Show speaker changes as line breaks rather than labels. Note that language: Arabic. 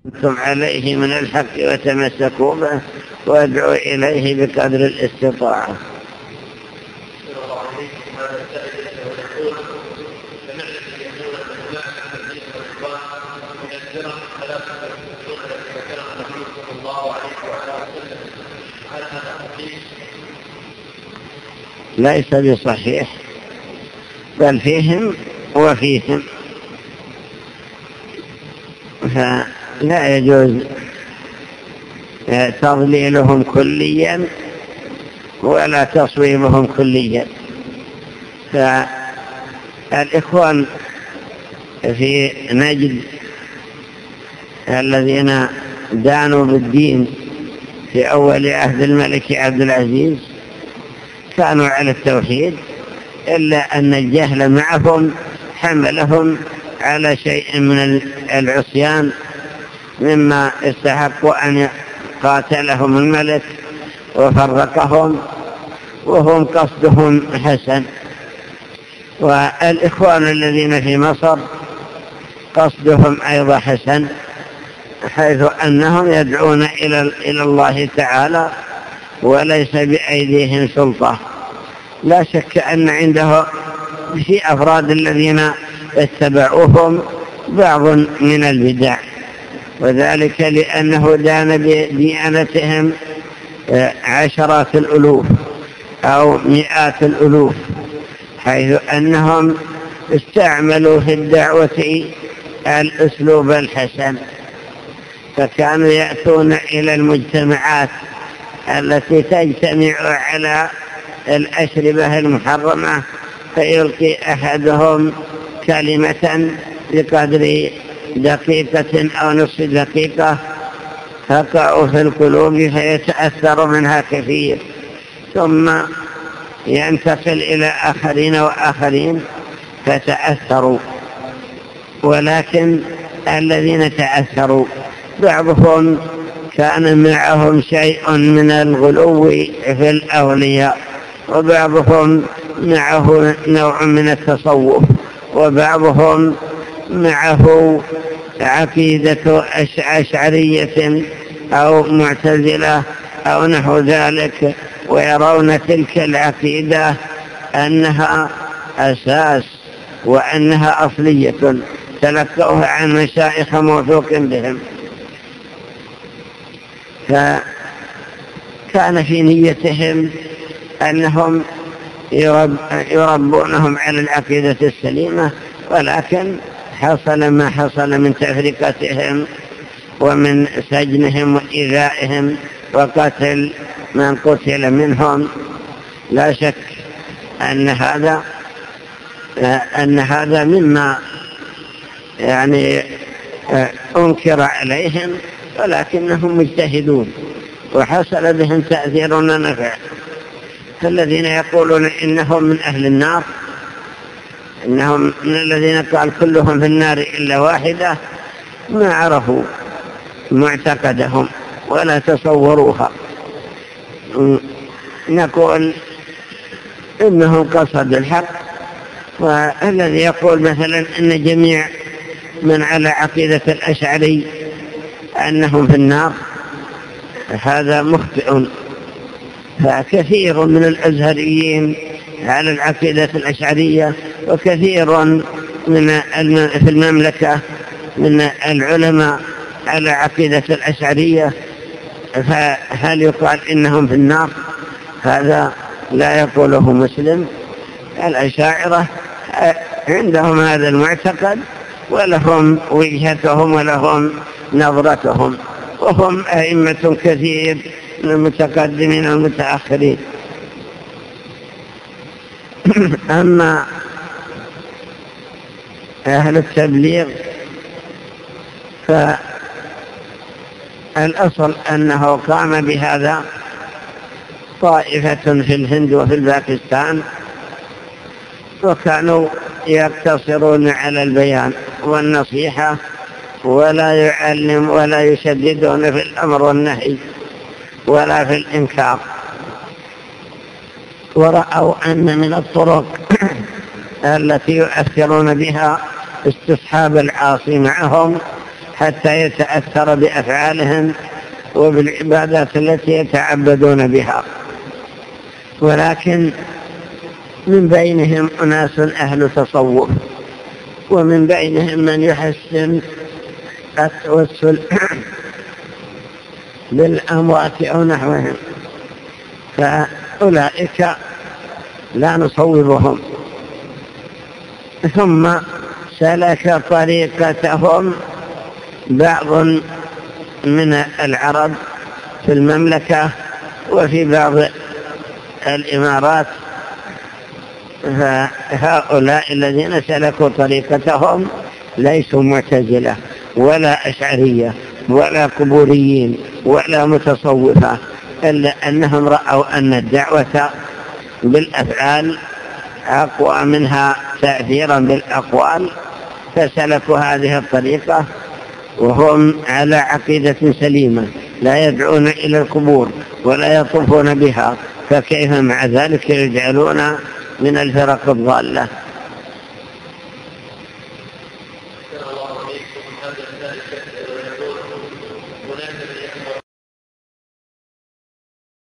أنتم عليه من الحق وتمسكوا به وادعوا إليه بقدر الاستطاعة. ليس بصحيح، بل فيهم وفيهم، فلا يجوز تضليلهم كليا ولا تصويبهم كليا. فالإخوان في نجد الذين دانوا بالدين في أول عهد الملك عبد العزيز كانوا على التوحيد، إلا أن الجهل معهم حملهم على شيء من العصيان مما استحقوا أن قاتلهم الملك وفرقهم، وهم قصدهم حسن. والإخوان الذين في مصر قصدهم أيضا حسن، حيث أنهم يدعون إلى الله تعالى وليس بأيديهم سلطة. لا شك أن عنده في أفراد الذين اتبعوهم بعض من البدع، وذلك لأنه دان بديانتهم عشرات الألوف أو مئات الألوف، حيث أنهم استعملوا في الدعوة الأسلوب الحسن، فكانوا يأتون إلى المجتمعات التي تجتمع على الأشربة المحرمة، فيلقي أحدهم كلمة بقدر دقيقة أو نصف دقيقة تقع في القلوب فيتأثر منها كثير، ثم ينتقل إلى آخرين وآخرين فتأثروا. ولكن الذين تأثروا بعضهم كان معهم شيء من الغلو في الأولياء، وبعضهم معه نوع من التصوف، وبعضهم معه عقيدة أشعرية أو معتزلة أو نحو ذلك، ويرون تلك العقيدة أنها أساس وأنها أصلية تلقوها عن مشايخ موثوق بهم. فكان في نيتهم أنهم يربونهم على العقيدة السليمة، ولكن حصل ما حصل من تفرقتهم ومن سجنهم وإيذائهم وقتل من قتل منهم. لا شك أن هذا مما يعني أنكر عليهم، ولكنهم مجتهدون وحصل بهم تأثير ونفع. فالذين يقولون إنهم من أهل النار، إنهم من الذين قال كلهم في النار إلا واحدة، ما عرفوا معتقدهم ولا تصوروها. نقول إنهم قصدوا الحق. والذي يقول مثلا إن جميع من على عقيدة الأشعري أنهم في النار هذا مخطئ، فكثير من الأزهريين على العقيدة الأشعرية، وكثير في المملكة من العلماء على عقيدة الأشعرية، فهل يقال إنهم في النار؟ هذا لا يقوله مسلم. الأشاعرة عندهم هذا المعتقد ولهم وجهتهم ولهم نظرتهم، وهم أئمة كثير من المتقدمين والمتأخرين. أما أهل التبليغ فالأصل أنه قام بهذا طائفة في الهند وفي الباكستان، وكانوا يقتصرون على البيان والنصيحة ولا يعلم ولا يشددون في الأمر والنهي ولا في الإنكار. ورأوا أن من الطرق التي يؤثرون بها استصحاب العاصي معهم حتى يتأثر بأفعالهم وبالعبادات التي يتعبدون بها. ولكن من بينهم أناس أهل تصوف، ومن بينهم من يحسن التوسل بالأموات أو نحوهم، فأولئك لا نصوبهم. ثم سلك طريقتهم بعض من العرب في المملكة وفي بعض الإمارات، فهؤلاء الذين سلكوا طريقتهم ليسوا معتزلة ولا أشعرية ولا قبوريين ولا متصوفة، إلا أنهم رأوا أن الدعوة بالأفعال أقوى منها تأثيرا بالأقوال، فسلكوا هذه الطريقة وهم على عقيدة سليمة، لا يدعون إلى القبور ولا يطوفون بها، فكيف مع ذلك يجعلون من الفرق الضالة؟